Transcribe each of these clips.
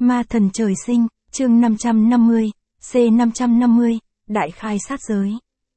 Ma thần trời sinh, chương 550, C550, đại khai sát giới.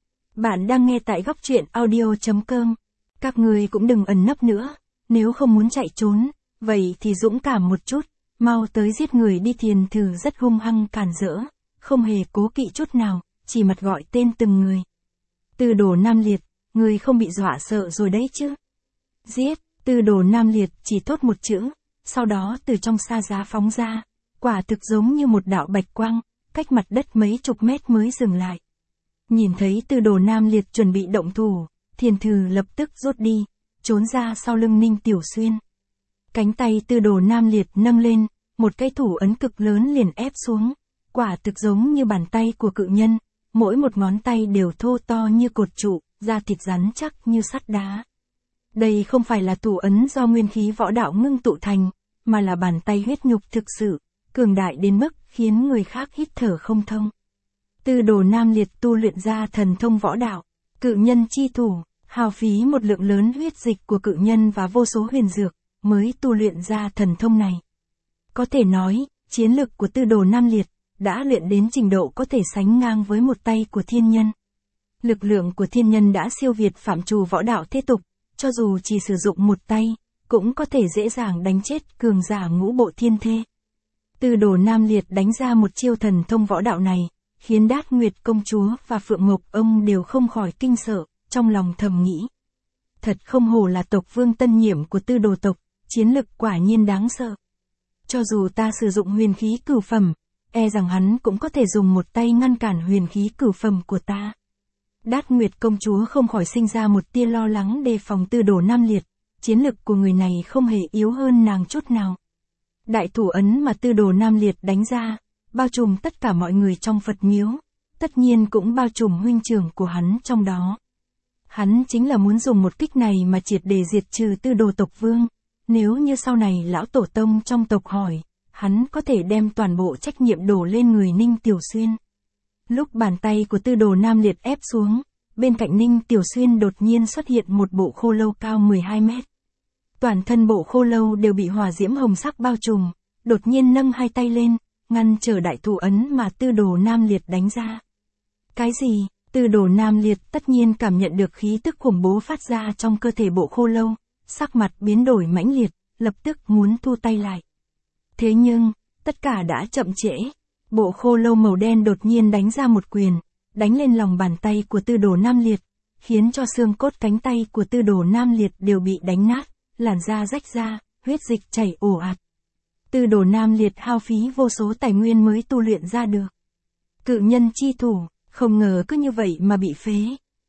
Bạn đang nghe tại góc truyện audio.com. Các người cũng đừng ẩn nấp nữa, nếu không muốn chạy trốn, vậy thì dũng cảm một chút, mau tới giết người đi. Thiền Thử rất hung hăng cản rỡ, không hề cố kỵ chút nào, chỉ mặt gọi tên từng người. Tư Đồ Nam Liệt, người không bị dọa sợ rồi đấy chứ? Giết. Tư Đồ Nam Liệt chỉ thốt một chữ, sau đó từ trong sa giá phóng ra, quả thực giống như một đạo bạch quang, cách mặt đất mấy chục mét mới dừng lại. Nhìn thấy Tư Đồ Nam Liệt chuẩn bị động thủ, Thiền Thử lập tức rút đi, trốn ra sau lưng Ninh Tiểu Xuyên. Cánh tay Tư Đồ Nam Liệt nâng lên, một cái thủ ấn cực lớn liền ép xuống, quả thực giống như bàn tay của cự nhân, mỗi một ngón tay đều thô to như cột trụ, da thịt rắn chắc như sắt đá. Đây không phải là thủ ấn do nguyên khí võ đạo ngưng tụ thành, mà là bàn tay huyết nhục thực sự, cường đại đến mức khiến người khác hít thở không thông. Tư Đồ Nam Liệt tu luyện ra thần thông võ đạo, cự nhân chi thủ, hao phí một lượng lớn huyết dịch của cự nhân và vô số huyền dược, mới tu luyện ra thần thông này. Có thể nói, chiến lực của Tư Đồ Nam Liệt đã luyện đến trình độ có thể sánh ngang với một tay của thiên nhân. Lực lượng của thiên nhân đã siêu việt phạm trù võ đạo thế tục, cho dù chỉ sử dụng một tay, cũng có thể dễ dàng đánh chết cường giả ngũ bộ thiên thê. Tư Đồ Nam Liệt đánh ra một chiêu thần thông võ đạo này, khiến Đát Nguyệt công chúa và Phượng Mộc ông đều không khỏi kinh sợ, trong lòng thầm nghĩ. Thật không hổ là tộc vương tân nhiệm của Tư Đồ tộc, chiến lực quả nhiên đáng sợ. Cho dù ta sử dụng huyền khí cửu phẩm, e rằng hắn cũng có thể dùng một tay ngăn cản huyền khí cửu phẩm của ta. Đát Nguyệt công chúa không khỏi sinh ra một tia lo lắng đề phòng Tư Đồ Nam Liệt, chiến lực của người này không hề yếu hơn nàng chút nào. Đại thủ ấn mà Tư Đồ Nam Liệt đánh ra, bao trùm tất cả mọi người trong Phật miếu, tất nhiên cũng bao trùm huynh trưởng của hắn trong đó. Hắn chính là muốn dùng một kích này mà triệt để diệt trừ Tư Đồ tộc vương, nếu như sau này lão tổ tông trong tộc hỏi, hắn có thể đem toàn bộ trách nhiệm đổ lên người Ninh Tiểu Xuyên. Lúc bàn tay của Tư Đồ Nam Liệt ép xuống, bên cạnh Ninh Tiểu Xuyên đột nhiên xuất hiện một bộ khô lâu cao 12 mét. Toàn thân bộ khô lâu đều bị hỏa diễm hồng sắc bao trùm, đột nhiên nâng hai tay lên, ngăn trở đại thủ ấn mà Tư Đồ Nam Liệt đánh ra. Cái gì? Tư Đồ Nam Liệt tất nhiên cảm nhận được khí tức khủng bố phát ra trong cơ thể bộ khô lâu, sắc mặt biến đổi mãnh liệt, lập tức muốn thu tay lại. Thế nhưng, tất cả đã chậm trễ. Bộ khô lâu màu đen đột nhiên đánh ra một quyền, đánh lên lòng bàn tay của Tư Đồ Nam Liệt, khiến cho xương cốt cánh tay của Tư Đồ Nam Liệt đều bị đánh nát, làn da rách ra, huyết dịch chảy ồ ạt. Tư Đồ Nam Liệt hao phí vô số tài nguyên mới tu luyện ra được. Cự nhân chi thủ, không ngờ cứ như vậy mà bị phế.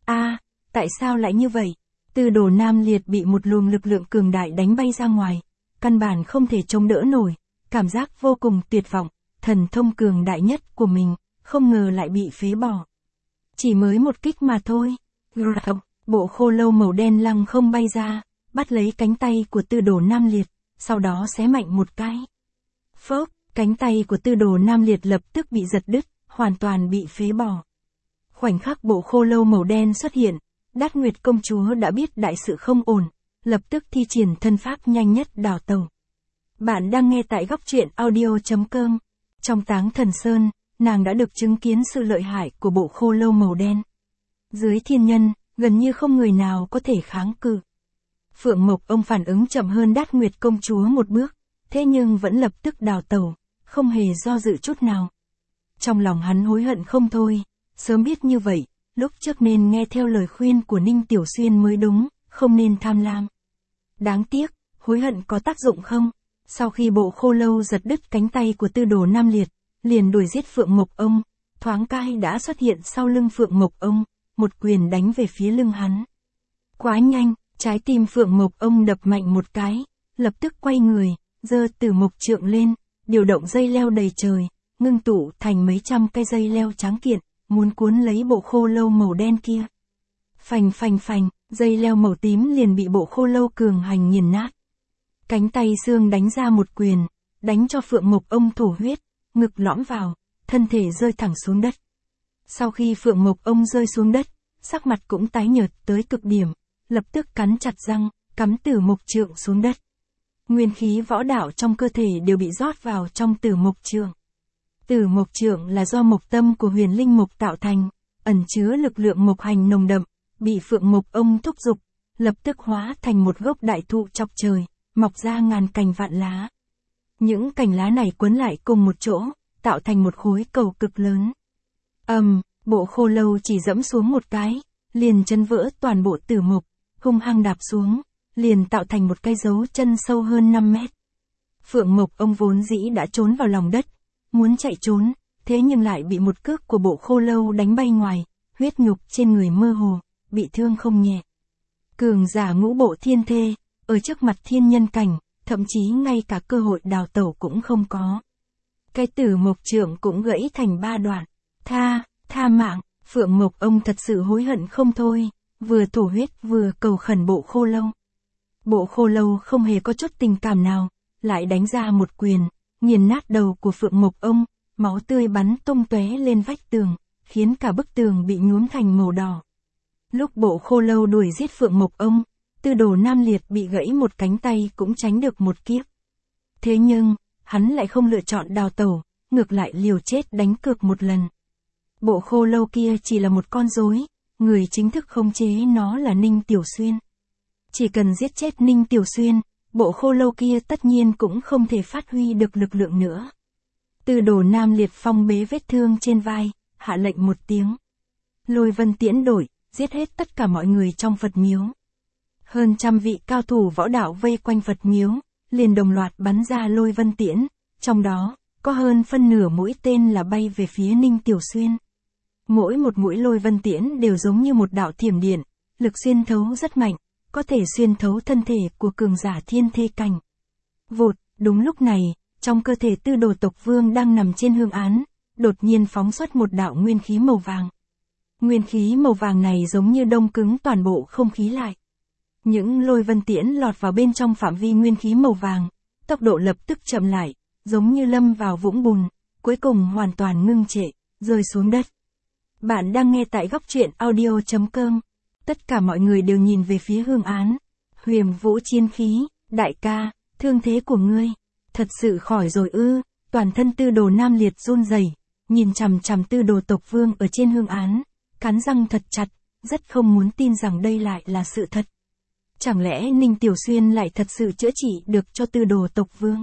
Tại sao lại như vậy? Tư Đồ Nam Liệt bị một luồng lực lượng cường đại đánh bay ra ngoài, căn bản không thể chống đỡ nổi, cảm giác vô cùng tuyệt vọng. Thần thông cường đại nhất của mình, không ngờ lại bị phế bỏ. Chỉ mới một kích mà thôi. Bộ khô lâu màu đen lăng không bay ra, bắt lấy cánh tay của Tư Đồ Nam Liệt, sau đó xé mạnh một cái. Phốc, cánh tay của Tư Đồ Nam Liệt lập tức bị giật đứt, hoàn toàn bị phế bỏ. Khoảnh khắc bộ khô lâu màu đen xuất hiện, Đát Nguyệt công chúa đã biết đại sự không ổn, lập tức thi triển thân pháp nhanh nhất đào tẩu. Bạn đang nghe tại góc truyện audio.com. Trong Táng Thần Sơn, nàng đã được chứng kiến sự lợi hại của bộ khô lâu màu đen. Dưới thiên nhân, gần như không người nào có thể kháng cự. Phượng Mộc ông phản ứng chậm hơn Đát Nguyệt công chúa một bước, thế nhưng vẫn lập tức đào tẩu, không hề do dự chút nào. Trong lòng hắn hối hận không thôi, sớm biết như vậy, lúc trước nên nghe theo lời khuyên của Ninh Tiểu Xuyên mới đúng, không nên tham lam. Đáng tiếc, hối hận có tác dụng không? Sau khi bộ khô lâu giật đứt cánh tay của Tư Đồ Nam Liệt, liền đuổi giết Phượng Mộc ông, thoáng cai đã xuất hiện sau lưng Phượng Mộc ông, một quyền đánh về phía lưng hắn. Quá nhanh, trái tim Phượng Mộc ông đập mạnh một cái, lập tức quay người, giơ Tử Mộc trượng lên, điều động dây leo đầy trời, ngưng tụ thành mấy trăm cây dây leo trắng kiện, muốn cuốn lấy bộ khô lâu màu đen kia. Phành phành phành, dây leo màu tím liền bị bộ khô lâu cường hành nghiền nát. Cánh tay xương đánh ra một quyền, đánh cho Phượng Mộc ông thổ huyết, ngực lõm vào, thân thể rơi thẳng xuống đất. Sau khi Phượng Mộc ông rơi xuống đất, sắc mặt cũng tái nhợt tới cực điểm, lập tức cắn chặt răng, cắm Tử Mộc trượng xuống đất. Nguyên khí võ đạo trong cơ thể đều bị rót vào trong tử mộc trượng. Tử mộc trượng là do mộc tâm của huyền linh mộc tạo thành, ẩn chứa lực lượng mộc hành nồng đậm, bị phượng mộc ông thúc giục, lập tức hóa thành một gốc đại thụ chọc trời, mọc ra ngàn cành vạn lá. Những cành lá này quấn lại cùng một chỗ, tạo thành một khối cầu cực lớn. Bộ khô lâu chỉ dẫm xuống một cái, liền chân vỡ toàn bộ tử mộc, hung hăng đạp xuống, liền tạo thành một cái dấu chân sâu hơn 5 mét. Phượng mộc ông vốn dĩ đã trốn vào lòng đất, muốn chạy trốn, thế nhưng lại bị một cước của bộ khô lâu đánh bay ngoài, huyết nhục trên người mơ hồ, bị thương không nhẹ. Cường giả ngũ bộ thiên thê, ở trước mặt thiên nhân cảnh, thậm chí ngay cả cơ hội đào tẩu cũng không có. Cái tử mộc trượng cũng gãy thành 3 đoạn. Tha mạng, Phượng mộc ông thật sự hối hận không thôi, vừa thổ huyết vừa cầu khẩn bộ khô lâu. Bộ khô lâu không hề có chút tình cảm nào, lại đánh ra một quyền, nghiền nát đầu của Phượng mộc ông, máu tươi bắn tung tóe lên vách tường, khiến cả bức tường bị nhuốm thành màu đỏ. Lúc bộ khô lâu đuổi giết Phượng mộc ông, Tư Đồ Nam Liệt bị gãy một cánh tay cũng tránh được một kiếp. Thế nhưng, hắn lại không lựa chọn đào tẩu, ngược lại liều chết đánh cược một lần. Bộ khô lâu kia chỉ là một con rối, người chính thức khống chế nó là Ninh Tiểu Xuyên. Chỉ cần giết chết Ninh Tiểu Xuyên, bộ khô lâu kia tất nhiên cũng không thể phát huy được lực lượng nữa. Tư Đồ Nam Liệt phong bế vết thương trên vai, hạ lệnh một tiếng. Lôi vân tiễn đổi, giết hết tất cả mọi người trong Phật miếu. Hơn trăm vị cao thủ võ đạo vây quanh Phật miếu, liền đồng loạt bắn ra lôi vân tiễn, trong đó, có hơn phân nửa mũi tên là bay về phía Ninh Tiểu Xuyên. Mỗi một mũi lôi vân tiễn đều giống như một đạo thiểm điện, lực xuyên thấu rất mạnh, có thể xuyên thấu thân thể của cường giả thiên thê cảnh. Vụt, đúng lúc này, trong cơ thể Tư Đồ tộc vương đang nằm trên hương án, đột nhiên phóng xuất một đạo nguyên khí màu vàng. Nguyên khí màu vàng này giống như đông cứng toàn bộ không khí lại. Những lôi vân tiễn lọt vào bên trong phạm vi nguyên khí màu vàng, tốc độ lập tức chậm lại, giống như lâm vào vũng bùn, cuối cùng hoàn toàn ngưng trệ, rơi xuống đất. Bạn đang nghe tại góc truyện audio.com. Tất cả mọi người đều nhìn về phía hương án. Huyền Vũ chiến khí, đại ca, thương thế của ngươi, thật sự khỏi rồi ư? Toàn thân Tư Đồ Nam Liệt run rẩy, nhìn chằm chằm Tư Đồ tộc vương ở trên hương án, cắn răng thật chặt, rất không muốn tin rằng đây lại là sự thật. Chẳng lẽ Ninh Tiểu Xuyên lại thật sự chữa trị được cho Tư Đồ tộc vương?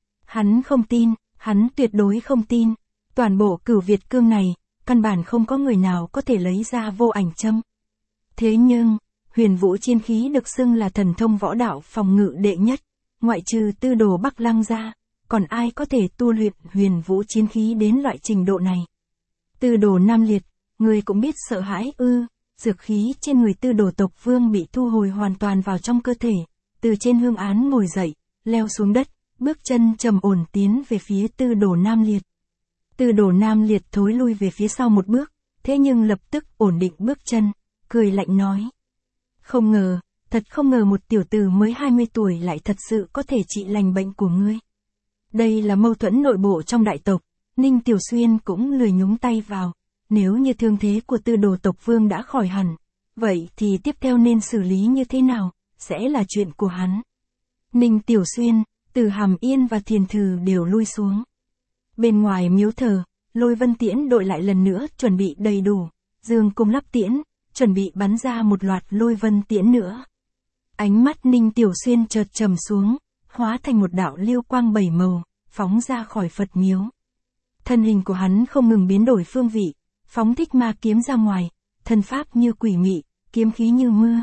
Hắn không tin, hắn tuyệt đối không tin. Toàn bộ Cửu Việt Cương này, căn bản không có người nào có thể lấy ra vô ảnh châm. Thế nhưng, Huyền Vũ chiến khí được xưng là thần thông võ đạo phòng ngự đệ nhất, ngoại trừ Tư Đồ Bắc Lăng ra, còn ai có thể tu luyện Huyền Vũ chiến khí đến loại trình độ này? Tư Đồ Nam Liệt, người cũng biết sợ hãi ư? Dược khí trên người Tư Đồ tộc vương bị thu hồi hoàn toàn vào trong cơ thể, từ trên hương án ngồi dậy, leo xuống đất, bước chân trầm ổn tiến về phía Tư Đồ Nam Liệt. Tư Đồ Nam Liệt thối lui về phía sau một bước, thế nhưng lập tức ổn định bước chân, cười lạnh nói. Không ngờ, thật không ngờ một tiểu tử mới 20 tuổi lại thật sự có thể trị lành bệnh của ngươi. Đây là mâu thuẫn nội bộ trong đại tộc, Ninh Tiểu Xuyên cũng lười nhúng tay vào. Nếu như thương thế của Tư Đồ tộc vương đã khỏi hẳn, vậy thì tiếp theo nên xử lý như thế nào, sẽ là chuyện của hắn. Ninh Tiểu Xuyên, Từ Hàm Yên và Thiền Thừ đều lui xuống. Bên ngoài miếu thờ, lôi vân tiễn đội lại lần nữa chuẩn bị đầy đủ, dương cung lắp tiễn, chuẩn bị bắn ra một loạt lôi vân tiễn nữa. Ánh mắt Ninh Tiểu Xuyên chợt trầm xuống, hóa thành một đạo lưu quang 7 màu, phóng ra khỏi Phật miếu. Thân hình của hắn không ngừng biến đổi phương vị, phóng thích ma kiếm ra ngoài, thân pháp như quỷ mị, kiếm khí như mưa.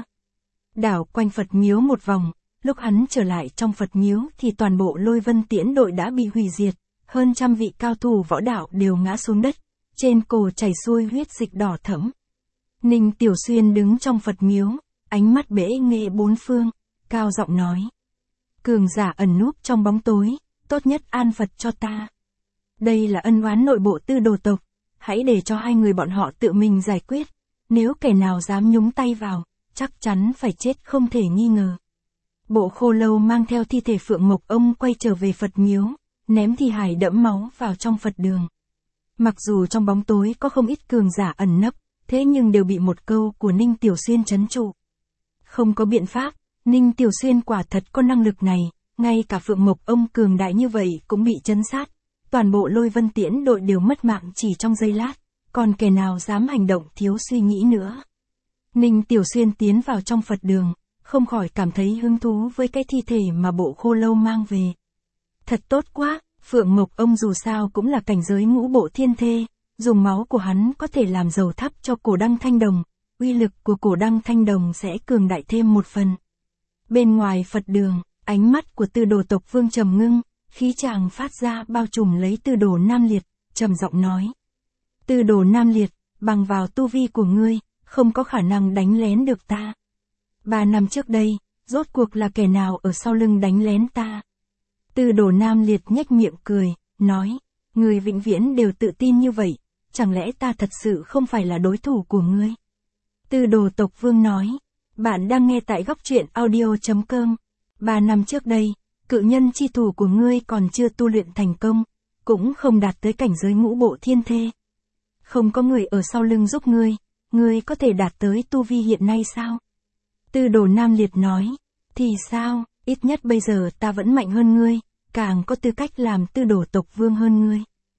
Đảo quanh Phật miếu một vòng, lúc hắn trở lại trong Phật miếu thì toàn bộ lôi vân tiễn đội đã bị hủy diệt, hơn trăm vị cao thủ võ đạo đều ngã xuống đất, trên cổ chảy xuôi huyết dịch đỏ thẫm. Ninh Tiểu Xuyên đứng trong Phật miếu, ánh mắt bẽ nghệ bốn phương, cao giọng nói. Cường giả ẩn núp trong bóng tối, tốt nhất an Phật cho ta. Đây là ân oán nội bộ Tư Đồ tộc, hãy để cho hai người bọn họ tự mình giải quyết, nếu kẻ nào dám nhúng tay vào, chắc chắn phải chết không thể nghi ngờ. Bộ khô lâu mang theo thi thể Phượng Mộc ông quay trở về Phật miếu, ném thi hài đẫm máu vào trong Phật đường. Mặc dù trong bóng tối có không ít cường giả ẩn nấp, thế nhưng đều bị một câu của Ninh Tiểu Xuyên trấn trụ. Không có biện pháp, Ninh Tiểu Xuyên quả thật có năng lực này, ngay cả Phượng Mộc ông cường đại như vậy cũng bị chấn sát. Toàn bộ Lôi Vân Tiễn đội đều mất mạng chỉ trong giây lát, còn kẻ nào dám hành động thiếu suy nghĩ nữa. Ninh Tiểu Xuyên tiến vào trong Phật đường, không khỏi cảm thấy hứng thú với cái thi thể mà Bộ Khô Lâu mang về. Thật tốt quá, Phượng Mộc ông dù sao cũng là cảnh giới ngũ bộ thiên thê, dùng máu của hắn có thể làm dầu thắp cho cổ đăng thanh đồng, uy lực của cổ đăng thanh đồng sẽ cường đại thêm một phần. Bên ngoài Phật đường, ánh mắt của Tư Đồ tộc vương trầm ngưng, khí tràng phát ra bao trùm lấy Tư Đồ Nam Liệt, trầm giọng nói. Tư Đồ Nam Liệt, bằng vào tu vi của ngươi, không có khả năng đánh lén được ta. 3 năm trước đây, rốt cuộc là kẻ nào ở sau lưng đánh lén ta? Tư Đồ Nam Liệt nhếch miệng cười, nói, ngươi vĩnh viễn đều tự tin như vậy, chẳng lẽ ta thật sự không phải là đối thủ của ngươi? Tư Đồ tộc vương nói, bạn đang nghe tại góc truyện audio.com. 3 năm trước đây, cự nhân chi thủ của ngươi còn chưa tu luyện thành công, cũng không đạt tới cảnh giới ngũ bộ thiên thê. Không có người ở sau lưng giúp ngươi có thể đạt tới tu vi hiện nay sao? Tư Đồ Nam Liệt nói, thì sao, ít nhất bây giờ ta vẫn mạnh hơn ngươi, càng có tư cách làm Tư Đồ tộc vương hơn ngươi.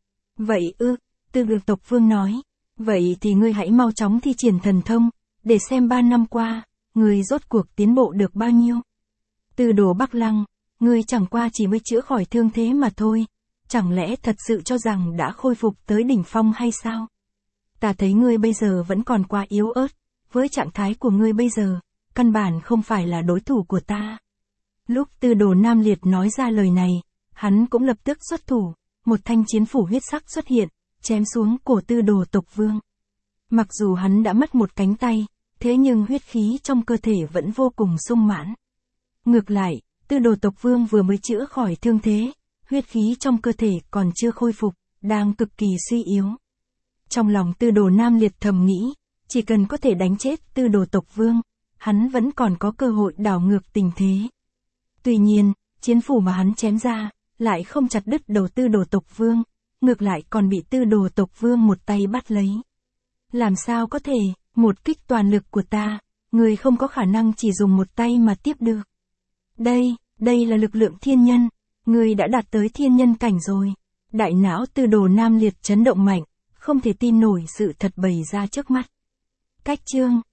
Vậy ư, Tư Đồ tộc vương nói, vậy thì ngươi hãy mau chóng thi triển thần thông, để xem 3 năm qua, ngươi rốt cuộc tiến bộ được bao nhiêu. Tư Đồ Bắc Lăng, ngươi chẳng qua chỉ mới chữa khỏi thương thế mà thôi, chẳng lẽ thật sự cho rằng đã khôi phục tới đỉnh phong hay sao? Ta thấy ngươi bây giờ vẫn còn quá yếu ớt, với trạng thái của ngươi bây giờ, căn bản không phải là đối thủ của ta. Lúc Tư Đồ Nam Liệt nói ra lời này, hắn cũng lập tức xuất thủ, một thanh chiến phủ huyết sắc xuất hiện, chém xuống cổ Tư Đồ tộc vương. Mặc dù hắn đã mất một cánh tay, thế nhưng huyết khí trong cơ thể vẫn vô cùng sung mãn. Ngược lại, Tư Đồ tộc vương vừa mới chữa khỏi thương thế, huyết khí trong cơ thể còn chưa khôi phục, đang cực kỳ suy yếu. Trong lòng Tư Đồ Nam Liệt thầm nghĩ, chỉ cần có thể đánh chết Tư Đồ tộc vương, hắn vẫn còn có cơ hội đảo ngược tình thế. Tuy nhiên, chiến phủ mà hắn chém ra, lại không chặt đứt đầu Tư Đồ tộc vương, ngược lại còn bị Tư Đồ tộc vương một tay bắt lấy. Làm sao có thể, một kích toàn lực của ta, người không có khả năng chỉ dùng một tay mà tiếp được. Đây là lực lượng thiên nhân, người đã đạt tới thiên nhân cảnh rồi. Đại não Tư Đồ Nam Liệt chấn động mạnh, không thể tin nổi sự thật bày ra trước mắt. Cách chương